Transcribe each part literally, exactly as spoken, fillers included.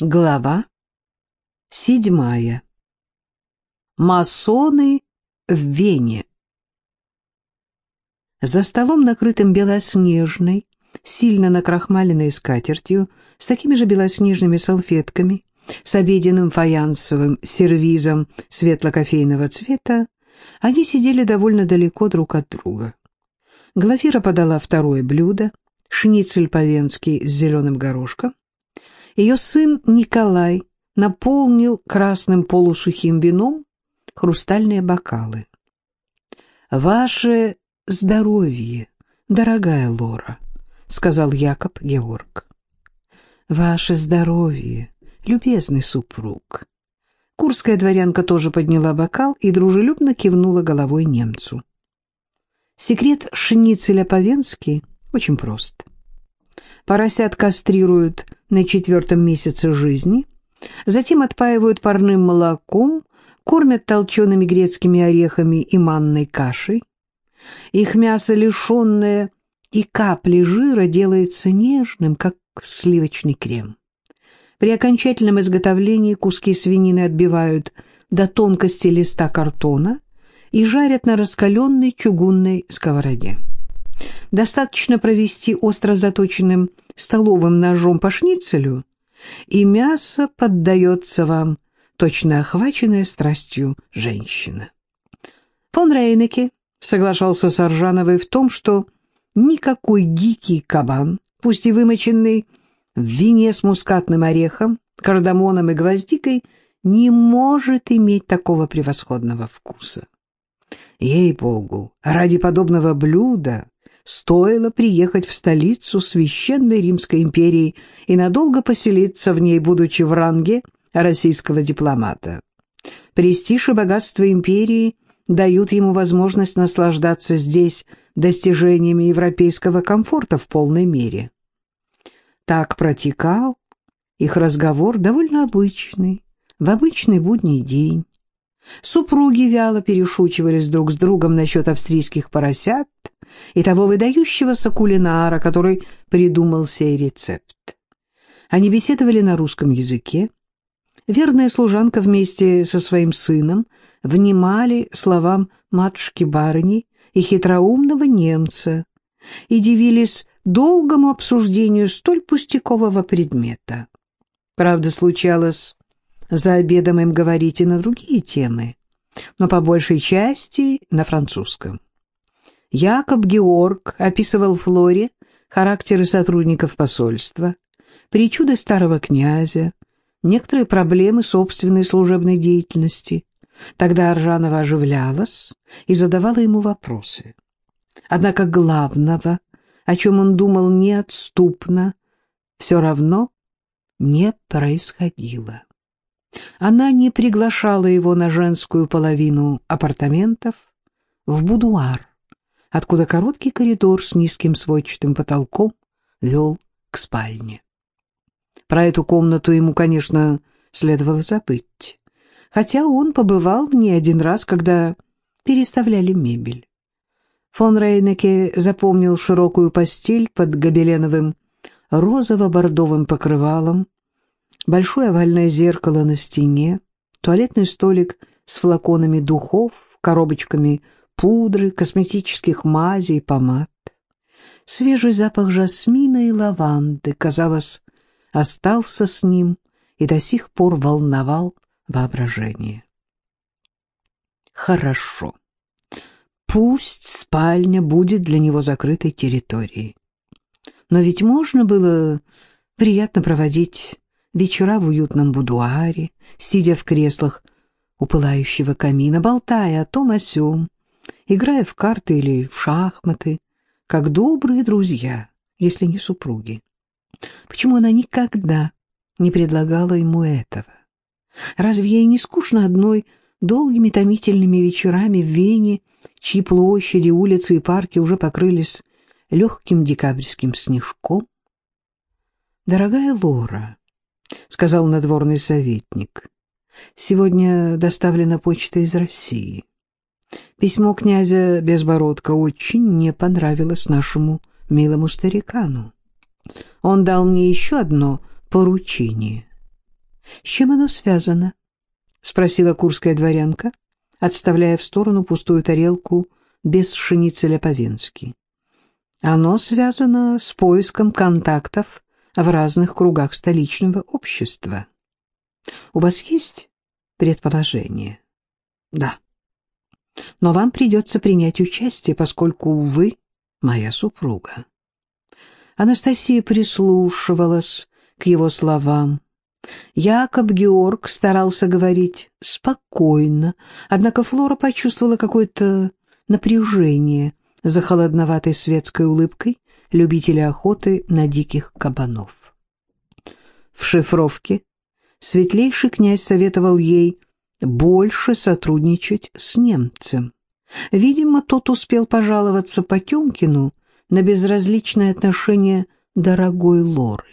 Глава седьмая. Масоны в Вене. За столом, накрытым белоснежной, сильно накрахмаленной скатертью, с такими же белоснежными салфетками, с обеденным фаянсовым сервизом светло-кофейного цвета, они сидели довольно далеко друг от друга. Глафира подала второе блюдо, шницель по-венски с зеленым горошком. Ее сын Николай наполнил красным полусухим вином хрустальные бокалы. «Ваше здоровье, дорогая Лора», — сказал Якоб Георг. «Ваше здоровье, любезный супруг». Курская дворянка тоже подняла бокал и дружелюбно кивнула головой немцу. Секрет шницеля по-венски очень прост. Поросят кастрируют на четвертом месяце жизни, затем отпаивают парным молоком, кормят толчеными грецкими орехами и манной кашей. Их мясо, лишенное и капли жира, делается нежным, как сливочный крем. При окончательном изготовлении куски свинины отбивают до тонкости листа картона и жарят на раскаленной чугунной сковороде. Достаточно провести остро заточенным столовым ножом по шницелю, и мясо поддается вам, точно охваченная страстью женщина. Фон Рейнеке соглашался с Аржановой в том, что никакой дикий кабан, пусть и вымоченный в вине с мускатным орехом, кардамоном и гвоздикой, не может иметь такого превосходного вкуса. Ей-богу, ради подобного блюда стоило приехать в столицу Священной Римской империи и надолго поселиться в ней, будучи в ранге российского дипломата. Престиж и богатство империи дают ему возможность наслаждаться здесь достижениями европейского комфорта в полной мере. Так протекал их разговор, довольно обычный, в обычный будний день. Супруги вяло перешучивались друг с другом насчет австрийских поросят и того выдающегося кулинара, который придумал сей рецепт. Они беседовали на русском языке. Верная служанка вместе со своим сыном внимали словам матушки-барыни и хитроумного немца и дивились долгому обсуждению столь пустякового предмета. Правда, случалось за обедом им говорить и на другие темы, но по большей части на французском. Якоб Георг описывал Флоре характеры сотрудников посольства, причуды старого князя, некоторые проблемы собственной служебной деятельности. Тогда Аржанова оживлялась и задавала ему вопросы. Однако главного, о чем он думал неотступно, все равно не происходило. Она не приглашала его на женскую половину апартаментов, в будуар, откуда короткий коридор с низким сводчатым потолком вел к спальне. Про эту комнату ему, конечно, следовало забыть, хотя он побывал в ней один раз, когда переставляли мебель. Фон Рейнеке запомнил широкую постель под гобеленовым розово-бордовым покрывалом, большое овальное зеркало на стене, туалетный столик с флаконами духов, коробочками пудры, косметических мазей и помад. Свежий запах жасмина и лаванды, казалось, остался с ним и до сих пор волновал воображение. Хорошо. Пусть спальня будет для него закрытой территорией. Но ведь можно было приятно проводить вечера в уютном будуаре, сидя в креслах у пылающего камина, болтая о том о сём, играя в карты или в шахматы, как добрые друзья, если не супруги. Почему она никогда не предлагала ему этого? Разве ей не скучно одной долгими томительными вечерами в Вене, чьи площади, улицы и парки уже покрылись легким декабрьским снежком? «Дорогая Лора», — сказал надворный советник, — «сегодня доставлена почта из России. Письмо князя Безбородка очень не понравилось нашему милому старикану. Он дал мне еще одно поручение. — С чем оно связано? — спросила курская дворянка, отставляя в сторону пустую тарелку без шницеля по-венски. — Оно связано с поиском контактов в разных кругах столичного общества. У вас есть предположение? — Да. Но вам придется принять участие, поскольку вы моя супруга. Анастасия прислушивалась к его словам. Якоб Георг старался говорить спокойно, однако Флора почувствовала какое-то напряжение за холодноватой светской улыбкой любителя охоты на диких кабанов. В шифровке светлейший князь советовал ей больше сотрудничать с немцем. Видимо, тот успел пожаловаться Потемкину на безразличное отношение дорогой Лоры.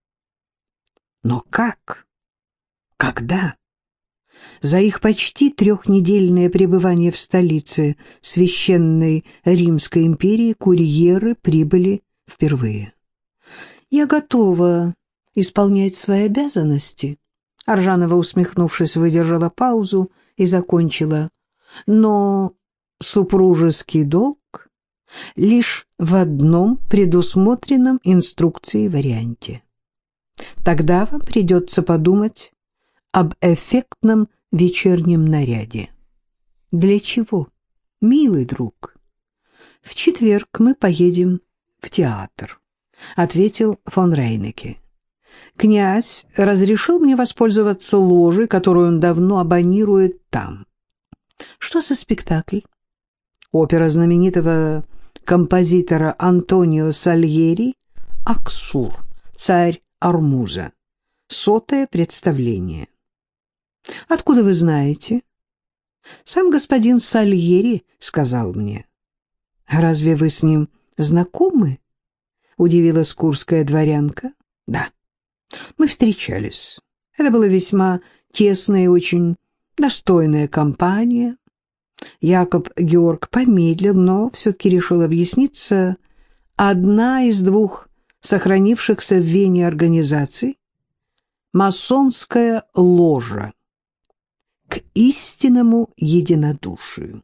Но как? Когда? За их почти трехнедельное пребывание в столице Священной Римской империи курьеры прибыли впервые. «Я готова исполнять свои обязанности», — Аржанова, усмехнувшись, выдержала паузу и закончила. «Но супружеский долг лишь в одном предусмотренном инструкцией варианте. Тогда вам придется подумать об эффектном вечернем наряде». «Для чего, милый друг?» «В четверг мы поедем в театр», — ответил фон Рейнеке. «Князь разрешил мне воспользоваться ложей, которую он давно абонирует там». «Что за спектакль?» «Опера знаменитого композитора Антонио Сальери «Аксур. Царь Ормуза». Сотое представление». «Откуда вы знаете?» «Сам господин Сальери сказал мне». «Разве вы с ним знакомы?» — удивилась курская дворянка. «Да, мы встречались. Это была весьма тесная и очень достойная компания». Якоб Георг помедлил, но все-таки решил объясниться. Одна из двух сохранившихся в Вене организаций — масонская ложа к истинному единодушию.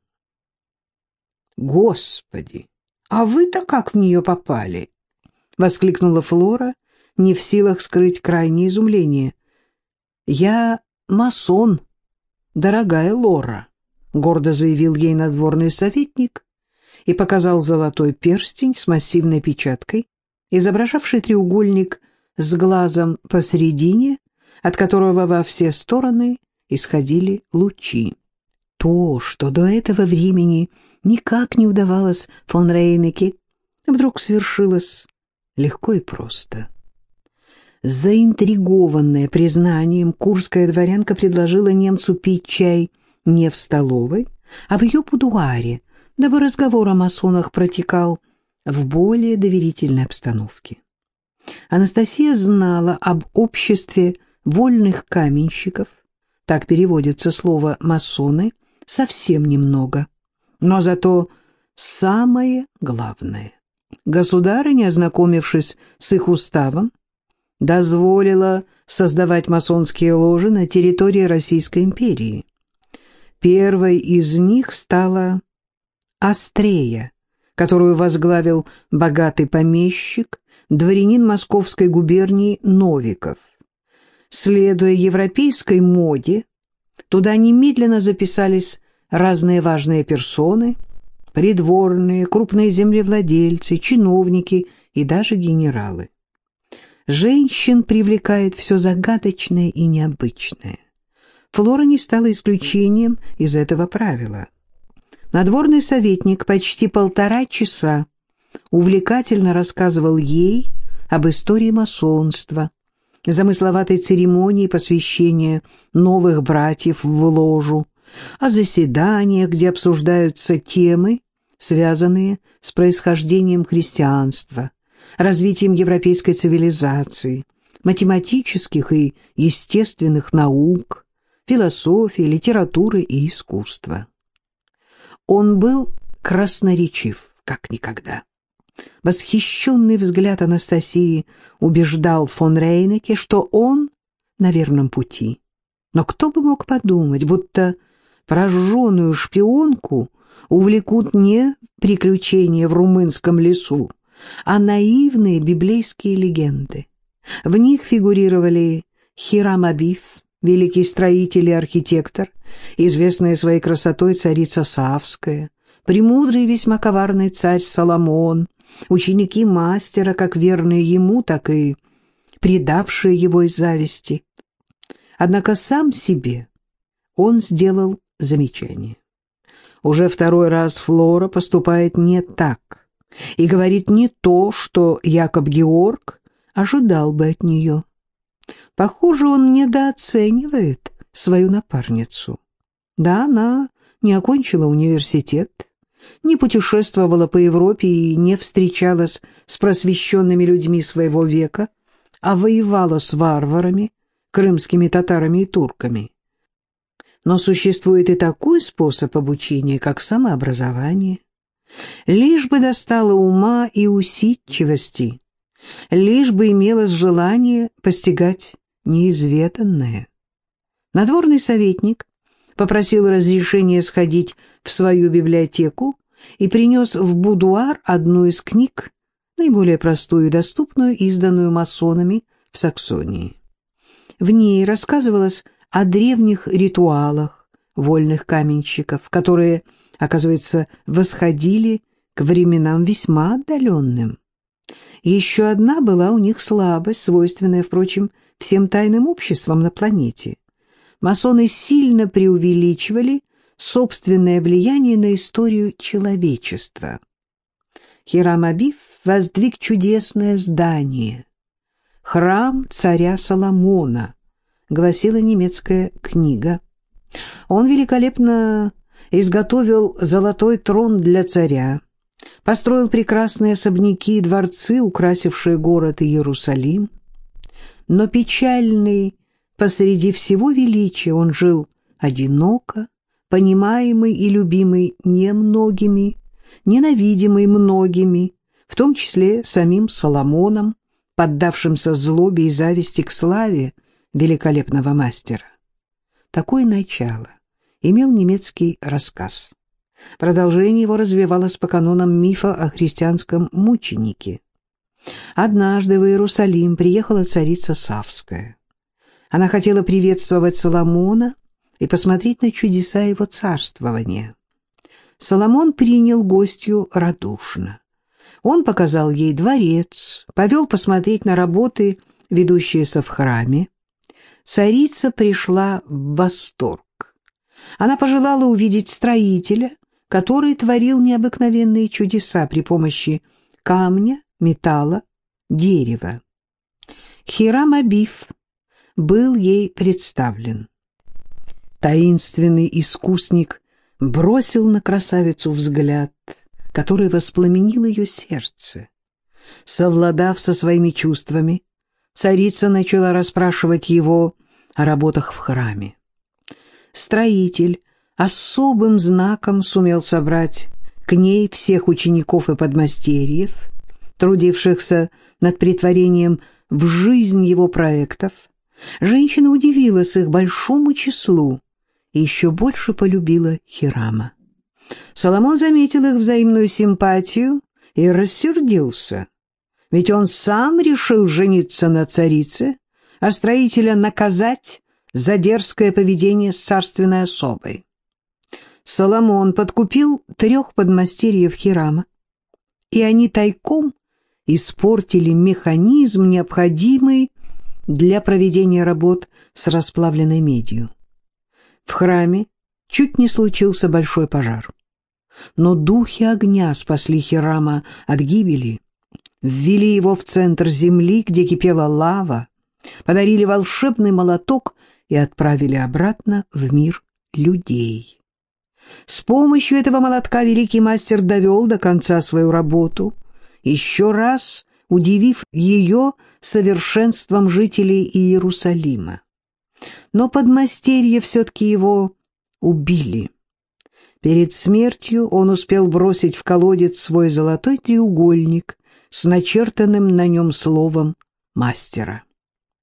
«Господи, а вы-то как в нее попали?» — воскликнула Флора, не в силах скрыть крайнее изумление. «Я масон, дорогая Лора», — гордо заявил ей надворный советник и показал золотой перстень с массивной печаткой, изображавший треугольник с глазом посередине, от которого во все стороны исходили лучи. То, что до этого времени никак не удавалось фон Рейнеке, вдруг свершилось легко и просто. Заинтригованная признанием, курская дворянка предложила немцу пить чай не в столовой, а в ее будуаре, дабы разговор о масонах протекал в более доверительной обстановке. Анастасия знала об обществе вольных каменщиков, так переводится слово «масоны», совсем немного, но зато самое главное. Государыня, ознакомившись с их уставом, дозволила создавать масонские ложи на территории Российской империи. Первой из них стала Астрея, которую возглавил богатый помещик, дворянин Московской губернии Новиков. Следуя европейской моде, туда немедленно записались разные важные персоны, придворные, крупные землевладельцы, чиновники и даже генералы. Женщин привлекает все загадочное и необычное. Флора не стала исключением из этого правила. Надворный советник почти полтора часа увлекательно рассказывал ей об истории масонства, замысловатой церемонии посвящения новых братьев в ложу, о заседаниях, где обсуждаются темы, связанные с происхождением христианства, развитием европейской цивилизации, математических и естественных наук, философии, литературы и искусства. Он был красноречив, как никогда. Восхищенный взгляд Анастасии убеждал фон Рейнеке, что он на верном пути. Но кто бы мог подумать, будто прожженную шпионку увлекут не приключения в румынском лесу, а наивные библейские легенды. В них фигурировали Хирам Абиф, великий строитель и архитектор, известная своей красотой царица Савская, премудрый и весьма коварный царь Соломон, ученики мастера, как верные ему, так и предавшие его из зависти. Однако сам себе он сделал замечание. Уже второй раз Флора поступает не так и говорит не то, что Якоб Георг ожидал бы от нее. Похоже, он недооценивает свою напарницу. Да, она не окончила университет, не путешествовала по Европе и не встречалась с просвещенными людьми своего века, а воевала с варварами, крымскими татарами и турками. Но существует и такой способ обучения, как самообразование. Лишь бы достало ума и усидчивости, лишь бы имелось желание постигать неизведанное. Надворный советник попросил разрешения сходить в свою библиотеку и принес в будуар одну из книг, наиболее простую и доступную, изданную масонами в Саксонии. В ней рассказывалось о древних ритуалах вольных каменщиков, которые, оказывается, восходили к временам весьма отдаленным. Еще одна была у них слабость, свойственная, впрочем, всем тайным обществам на планете. Масоны сильно преувеличивали собственное влияние на историю человечества. Хирам Абиф воздвиг чудесное здание — храм царя Соломона, гласила немецкая книга. Он великолепно изготовил золотой трон для царя, построил прекрасные особняки и дворцы, украсившие город Иерусалим. Но печальный посреди всего величия он жил одиноко, понимаемый и любимый немногими, ненавидимый многими, в том числе самим Соломоном, поддавшимся злобе и зависти к славе великолепного мастера. Такое начало имел немецкий рассказ. Продолжение его развивалось по канонам мифа о христианском мученике. Однажды в Иерусалим приехала царица Савская. Она хотела приветствовать Соломона и посмотреть на чудеса его царствования. Соломон принял гостью радушно. Он показал ей дворец, повел посмотреть на работы, ведущиеся в храме. Царица пришла в восторг. Она пожелала увидеть строителя, который творил необыкновенные чудеса при помощи камня, металла, дерева. Хирам Абиф был ей представлен. Таинственный искусник бросил на красавицу взгляд, который воспламенил ее сердце. Совладав со своими чувствами, царица начала расспрашивать его о работах в храме. Строитель особым знаком сумел собрать к ней всех учеников и подмастерьев, трудившихся над претворением в жизнь его проектов. Женщина удивилась их большому числу и еще больше полюбила Хирама. Соломон заметил их взаимную симпатию и рассердился, ведь он сам решил жениться на царице, а строителя наказать за дерзкое поведение с царственной особой. Соломон подкупил трех подмастерьев Хирама, и они тайком испортили механизм, необходимый для проведения работ с расплавленной медью. В храме чуть не случился большой пожар, но духи огня спасли Хирама от гибели, ввели его в центр земли, где кипела лава, подарили волшебный молоток и отправили обратно в мир людей. С помощью этого молотка великий мастер довел до конца свою работу, еще раз удивив ее совершенством жителей Иерусалима. Но подмастерье все-таки его убили. Перед смертью он успел бросить в колодец свой золотой треугольник с начертанным на нем словом мастера.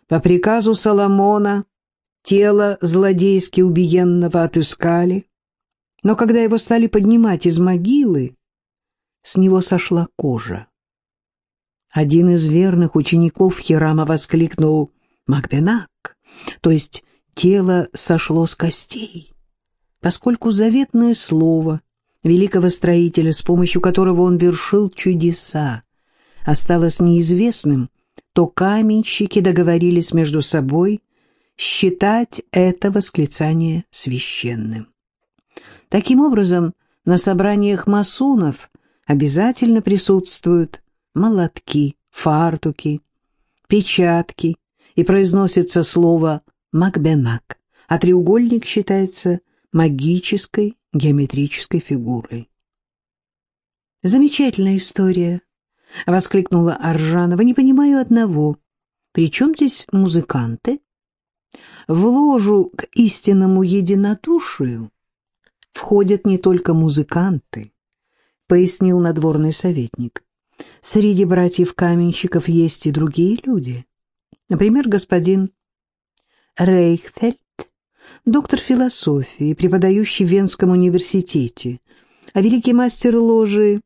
По приказу Соломона тело злодейски убиенного отыскали, но когда его стали поднимать из могилы, с него сошла кожа. Один из верных учеников Хирама воскликнул «Макбенак», то есть тело сошло с костей, поскольку заветное слово великого строителя, с помощью которого он вершил чудеса, осталось неизвестным, то каменщики договорились между собой считать это восклицание священным. Таким образом, на собраниях масонов обязательно присутствуют молотки, фартуки, печатки, и произносится слово «макбенак», а треугольник считается магической геометрической фигурой. «Замечательная история», — воскликнула Аржанова. «Не понимаю одного. При чем здесь музыканты?» «В ложу к истинному единодушию входят не только музыканты», — пояснил надворный советник. «Среди братьев-каменщиков есть и другие люди. Например, господин Рейхфельд, доктор философии, преподающий в Венском университете, а великий мастер ложи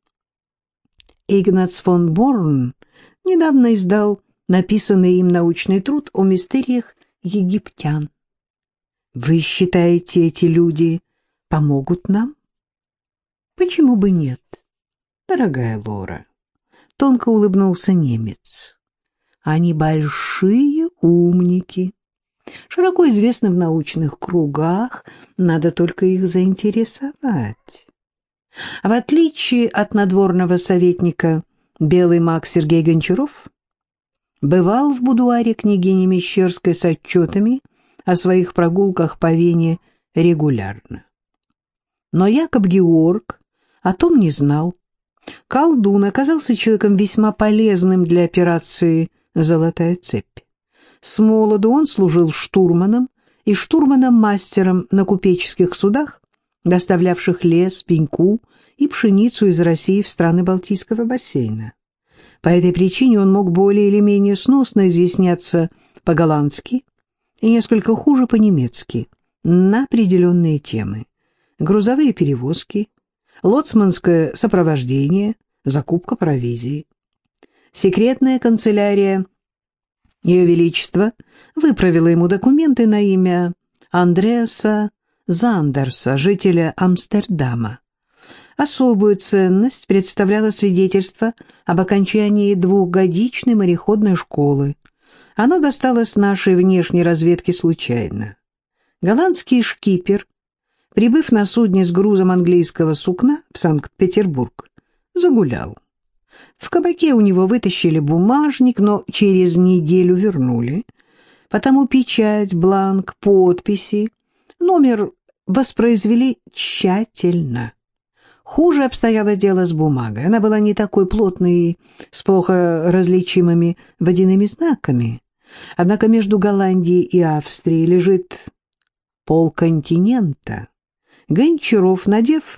Игнац фон Борн недавно издал написанный им научный труд о мистериях египтян. Вы считаете, эти люди помогут нам? Почему бы нет, дорогая Лора? Тонко улыбнулся немец. Они большие умники, широко известны в научных кругах, надо только их заинтересовать. В отличие от надворного советника, белый маг Сергей Гончаров бывал в будуаре княгини Мещерской с отчетами о своих прогулках по Вене регулярно. Но Якоб Георг о том не знал. Колдун оказался человеком весьма полезным для операции «Золотая цепь». С молоду он служил штурманом и штурманом-мастером на купеческих судах, доставлявших лес, пеньку и пшеницу из России в страны Балтийского бассейна. По этой причине он мог более или менее сносно изъясняться по-голландски и несколько хуже по-немецки на определенные темы: грузовые перевозки, лоцманское сопровождение, закупка провизии. Секретная канцелярия Ее Величества выправила ему документы на имя Андреаса Зандерса, жителя Амстердама. Особую ценность представляло свидетельство об окончании двухгодичной мореходной школы. Оно досталось нашей внешней разведке случайно. Голландский шкипер, прибыв на судне с грузом английского сукна в Санкт-Петербург, загулял. В кабаке у него вытащили бумажник, но через неделю вернули. Потому печать, бланк, подписи, номер воспроизвели тщательно. Хуже обстояло дело с бумагой. Она была не такой плотной и с плохо различимыми водяными знаками. Однако между Голландией и Австрией лежит полконтинента. Гончаров, надев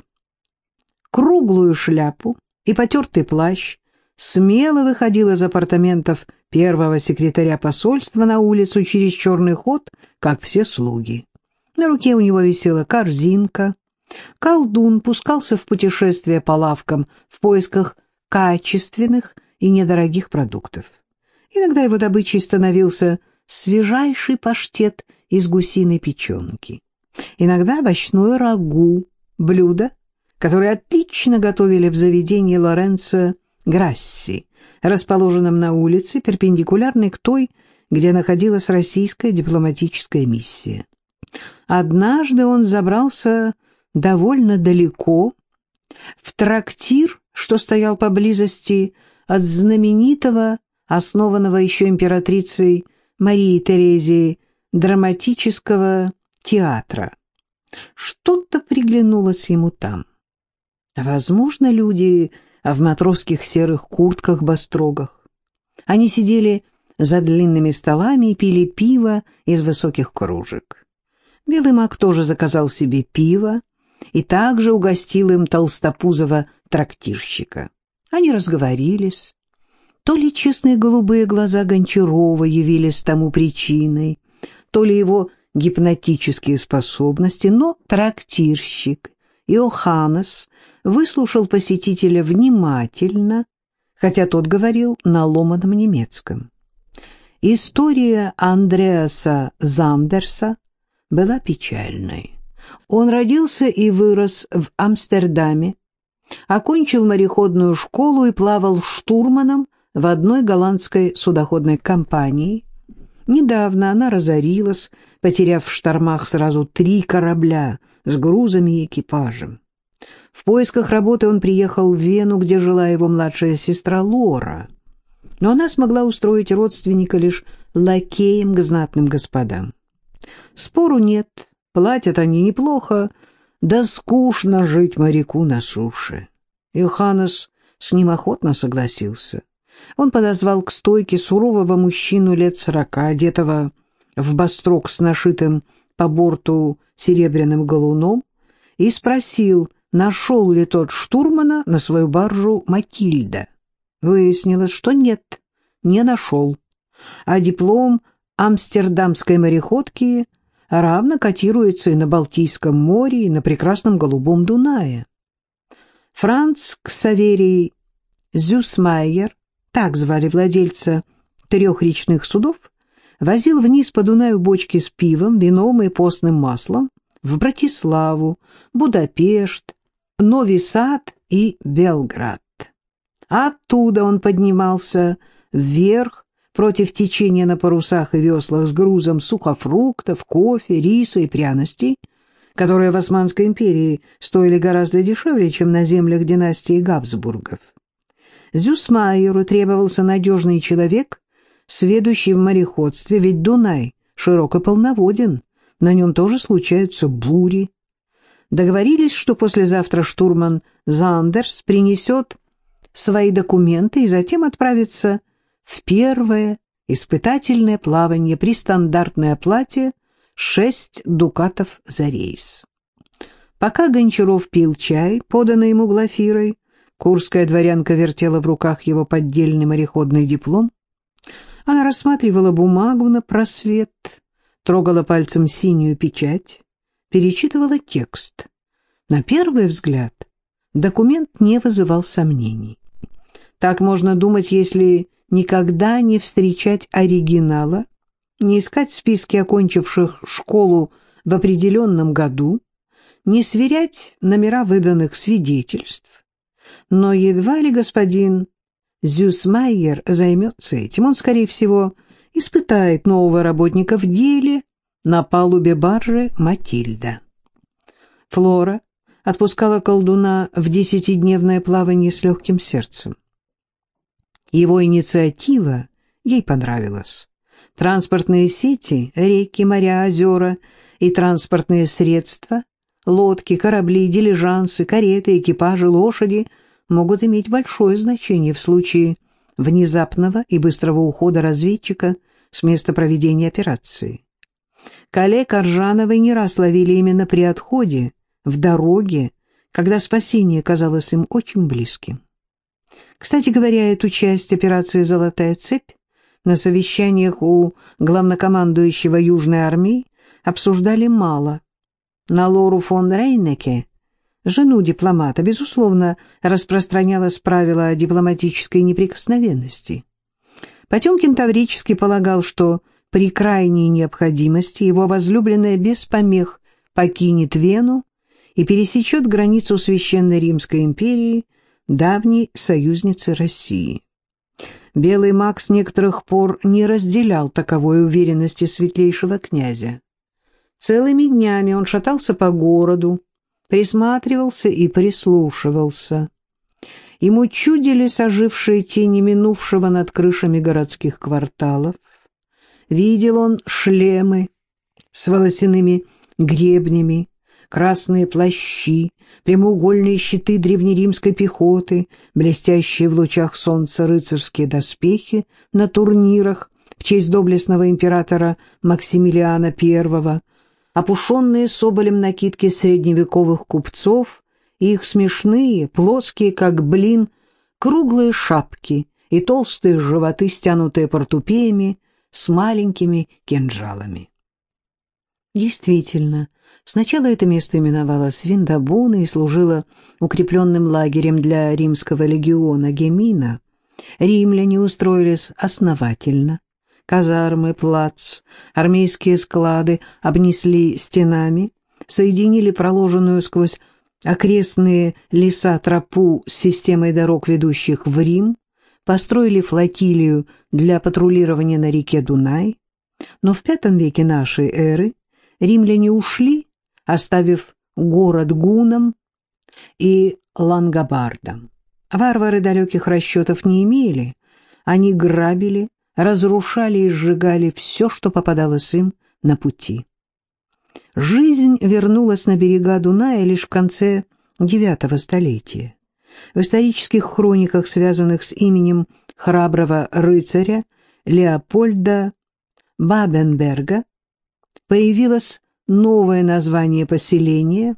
круглую шляпу и потертый плащ, смело выходил из апартаментов первого секретаря посольства на улицу через черный ход, как все слуги. На руке у него висела корзинка. Колдун пускался в путешествие по лавкам в поисках качественных и недорогих продуктов. Иногда его добычей становился свежайший паштет из гусиной печенки. Иногда овощное рагу, блюдо, которое отлично готовили в заведении Лоренцо Грасси, расположенном на улице, перпендикулярной к той, где находилась российская дипломатическая миссия. Однажды он забрался довольно далеко, в трактир, что стоял поблизости от знаменитого, основанного еще императрицей Марией Терезией, драматического театра. Что-то приглянулось ему там. Возможно, люди в матросских серых куртках-бастрогах. Они сидели за длинными столами и пили пиво из высоких кружек. Белый маг тоже заказал себе пиво и также угостил им толстопузого трактирщика. Они разговорились. То ли честные голубые глаза Гончарова явились тому причиной, то ли его гипнотические способности, но трактирщик Иоханнес выслушал посетителя внимательно, хотя тот говорил на ломаном немецком. История Андреаса Зандерса была печальной. Он родился и вырос в Амстердаме, окончил мореходную школу и плавал штурманом в одной голландской судоходной компании. Недавно она разорилась, потеряв в штормах сразу три корабля с грузами и экипажем. В поисках работы он приехал в Вену, где жила его младшая сестра Лора, но она смогла устроить родственника лишь лакеем к знатным господам. Спору нет, платят они неплохо, да скучно жить моряку на суше. Иоханнес с ним охотно согласился. Он подозвал к стойке сурового мужчину лет сорока, одетого в бастрок с нашитым по борту серебряным галуном, и спросил, нашел ли тот штурмана на свою баржу Матильда. Выяснилось, что нет, не нашел, а диплом амстердамской мореходки равно котируется и на Балтийском море, и на прекрасном Голубом Дунае. Франц Ксаверий Зюсмайер, так звали владельца трех речных судов, возил вниз по Дунаю бочки с пивом, вином и постным маслом в Братиславу, Будапешт, Нови Сад и Белград. Оттуда он поднимался вверх против течения на парусах и веслах с грузом сухофруктов, кофе, риса и пряностей, которые в Османской империи стоили гораздо дешевле, чем на землях династии Габсбургов. Зюсмайеру требовался надежный человек, сведущий в мореходстве, ведь Дунай широк и полноводен, на нем тоже случаются бури. Договорились, что послезавтра штурман Зандерс принесет свои документы и затем отправится в первое испытательное плавание при стандартной оплате шесть дукатов за рейс. Пока Гончаров пил чай, поданный ему Глафирой, курская дворянка вертела в руках его поддельный мореходный диплом. Она рассматривала бумагу на просвет, трогала пальцем синюю печать, перечитывала текст. На первый взгляд документ не вызывал сомнений. Так можно думать, если никогда не встречать оригинала, не искать списки окончивших школу в определенном году, не сверять номера выданных свидетельств. Но едва ли господин Зюсмайер займется этим. Он, скорее всего, испытает нового работника в деле на палубе баржи «Матильда». Флора отпускала колдуна в десятидневное плавание с легким сердцем. Его инициатива ей понравилась. Транспортные сети, реки, моря, озера и транспортные средства, лодки, корабли, дилижансы, кареты, экипажи, лошади могут иметь большое значение в случае внезапного и быстрого ухода разведчика с места проведения операции. Коллег Аржановой не раз ловили именно при отходе, в дороге, когда спасение казалось им очень близким. Кстати говоря, эту часть операции «Золотая цепь» на совещаниях у главнокомандующего Южной армии обсуждали мало. На Лору фон Рейнеке, жену дипломата, безусловно, распространялось правило о дипломатической неприкосновенности. Потемкин таврически полагал, что при крайней необходимости его возлюбленная без помех покинет Вену и пересечет границу Священной Римской империи, давней союзницы России. Белый маг с некоторых пор не разделял таковой уверенности светлейшего князя. Целыми днями он шатался по городу, присматривался и прислушивался. Ему чудились ожившие тени минувшего над крышами городских кварталов. Видел он шлемы с волосяными гребнями, красные плащи, прямоугольные щиты древнеримской пехоты, блестящие в лучах солнца рыцарские доспехи на турнирах в честь доблестного императора Максимилиана Первого, опушенные соболем накидки средневековых купцов и их смешные, плоские, как блин, круглые шапки и толстые животы, стянутые портупеями, с маленькими кинжалами. Действительно, сначала это место именовалось Виндабуна и служило укрепленным лагерем для римского легиона Гемина. Римляне устроились основательно. Казармы, плац, армейские склады обнесли стенами, соединили проложенную сквозь окрестные леса тропу с системой дорог, ведущих в Рим, построили флотилию для патрулирования на реке Дунай. Но в пятом веке нашей эры римляне ушли, оставив город гуннам и лангобардам. Варвары далеких расчетов не имели, они грабили, разрушали и сжигали все, что попадалось им на пути. Жизнь вернулась на берега Дуная лишь в конце девятого столетия. В исторических хрониках, связанных с именем храброго рыцаря Леопольда Бабенберга, появилось новое название поселения.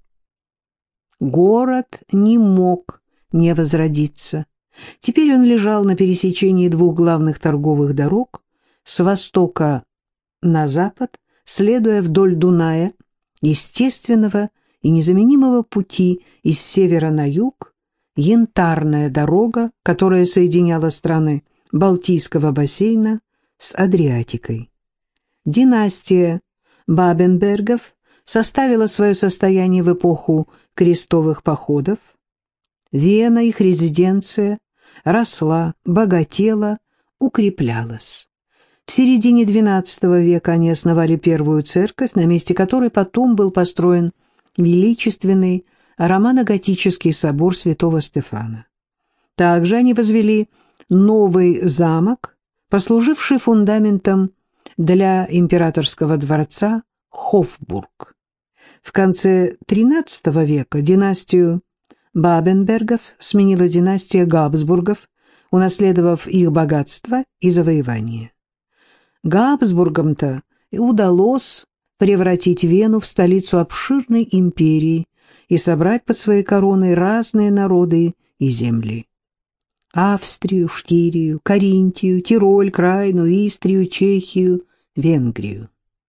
Город не мог не возродиться. Теперь он лежал на пересечении двух главных торговых дорог с востока на запад, следуя вдоль Дуная, естественного и незаменимого пути из севера на юг, янтарная дорога, которая соединяла страны Балтийского бассейна с Адриатикой. Династия Бабенбергов составила свое состояние в эпоху крестовых походов. Вена, их резиденция, росла, богатела, укреплялась. В середине двенадцатого века они основали первую церковь, на месте которой потом был построен величественный романо-готический собор святого Стефана. Также они возвели новый замок, послуживший фундаментом для императорского дворца Хофбург. В конце тринадцатого века династию Бабенбергов сменила династия Габсбургов, унаследовав их богатство и завоевание. Габсбургам-то и удалось превратить Вену в столицу обширной империи и собрать под своей короной разные народы и земли. Австрию, Штирию, Каринтию, Тироль, Крайну, Истрию, Чехию, Венгрию.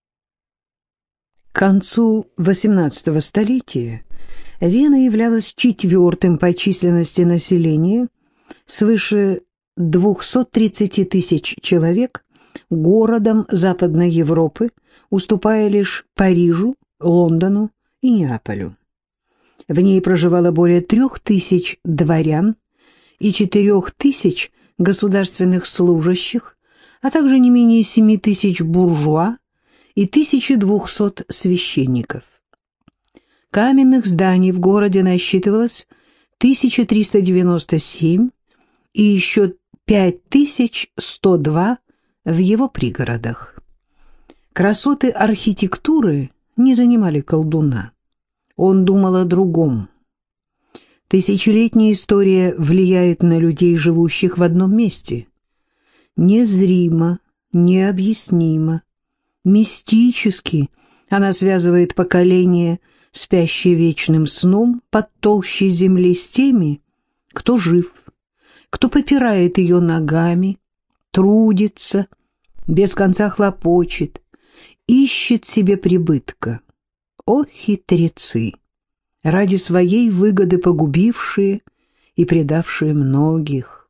К концу восемнадцатого столетия Вена являлась четвертым по численности населения, свыше двухсот тридцати тысяч человек, городом Западной Европы, уступая лишь Парижу, Лондону и Неаполю. В ней проживало более трех тысяч дворян и четырех тысяч государственных служащих, а также не менее семи тысяч буржуа и тысячи двухсот священников. Каменных зданий в городе насчитывалось тысяча триста девяносто семь и еще пять тысяч сто два в его пригородах. Красоты архитектуры не занимали колдуна. Он думал о другом. Тысячелетняя история влияет на людей, живущих в одном месте. Незримо, необъяснимо, мистически она связывает поколение, спящее вечным сном под толщей земли, с теми, кто жив, кто попирает ее ногами, трудится, без конца хлопочет, ищет себе прибытка. О, хитрецы! Ради своей выгоды погубившие и предавшие многих.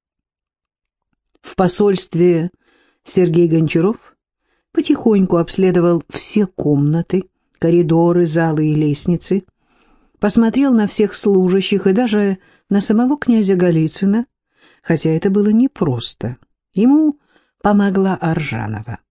В посольстве Сергей Гончаров потихоньку обследовал все комнаты, коридоры, залы и лестницы, посмотрел на всех служащих и даже на самого князя Голицына, хотя это было непросто. Ему помогла Аржанова.